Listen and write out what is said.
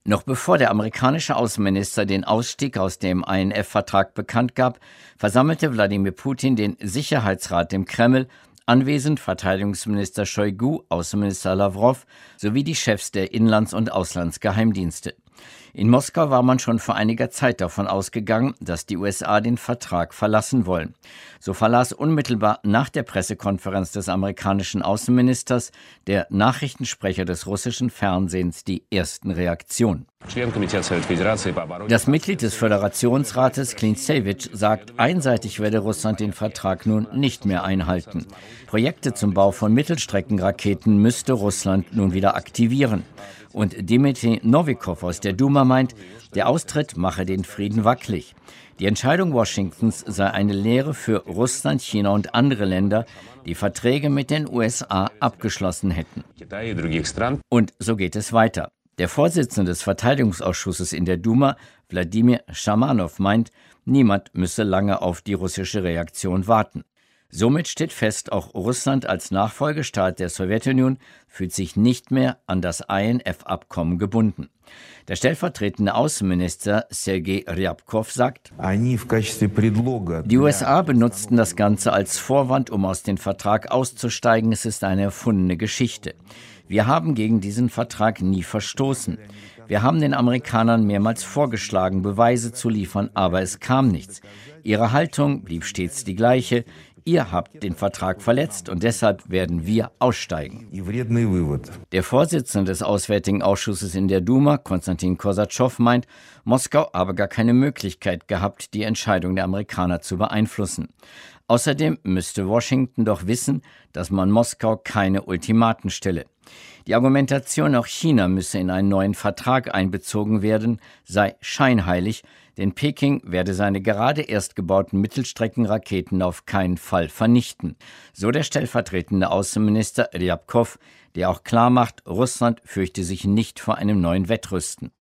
Noch bevor der amerikanische Außenminister den Ausstieg aus dem INF-Vertrag bekannt gab, versammelte Wladimir Putin den Sicherheitsrat im Kreml, anwesend Verteidigungsminister Shoigu, Außenminister Lawrow sowie die Chefs der Inlands- und Auslandsgeheimdienste. In Moskau war man schon vor einiger Zeit davon ausgegangen, dass die USA den Vertrag verlassen wollen. So verlas unmittelbar nach der Pressekonferenz des amerikanischen Außenministers der Nachrichtensprecher des russischen Fernsehens die ersten Reaktionen. Das Mitglied des Föderationsrates Klintsevich sagt, einseitig werde Russland den Vertrag nun nicht mehr einhalten. Projekte zum Bau von Mittelstreckenraketen müsste Russland nun wieder aktivieren. Und Dmitri Nowikow aus der Duma meint, der Austritt mache den Frieden wackelig. Die Entscheidung Washingtons sei eine Lehre für Russland, China und andere Länder, die Verträge mit den USA abgeschlossen hätten. Und so geht es weiter. Der Vorsitzende des Verteidigungsausschusses in der Duma, Wladimir Schamanow, meint, niemand müsse lange auf die russische Reaktion warten. Somit steht fest, auch Russland als Nachfolgestaat der Sowjetunion fühlt sich nicht mehr an das INF-Abkommen gebunden. Der stellvertretende Außenminister Sergei Ryabkov sagt, die USA benutzten das Ganze als Vorwand, um aus dem Vertrag auszusteigen. Es ist eine erfundene Geschichte. Wir haben gegen diesen Vertrag nie verstoßen. Wir haben den Amerikanern mehrmals vorgeschlagen, Beweise zu liefern, aber es kam nichts. Ihre Haltung blieb stets die gleiche. Ihr habt den Vertrag verletzt und deshalb werden wir aussteigen. Der Vorsitzende des Auswärtigen Ausschusses in der Duma, Konstantin Kosatschow, meint, Moskau habe gar keine Möglichkeit gehabt, die Entscheidung der Amerikaner zu beeinflussen. Außerdem müsste Washington doch wissen, dass man Moskau keine Ultimaten stelle. Die Argumentation, auch China müsse in einen neuen Vertrag einbezogen werden, sei scheinheilig, denn Peking werde seine gerade erst gebauten Mittelstreckenraketen auf keinen Fall vernichten. So der stellvertretende Außenminister Ryabkov, der auch klarmacht, Russland fürchte sich nicht vor einem neuen Wettrüsten.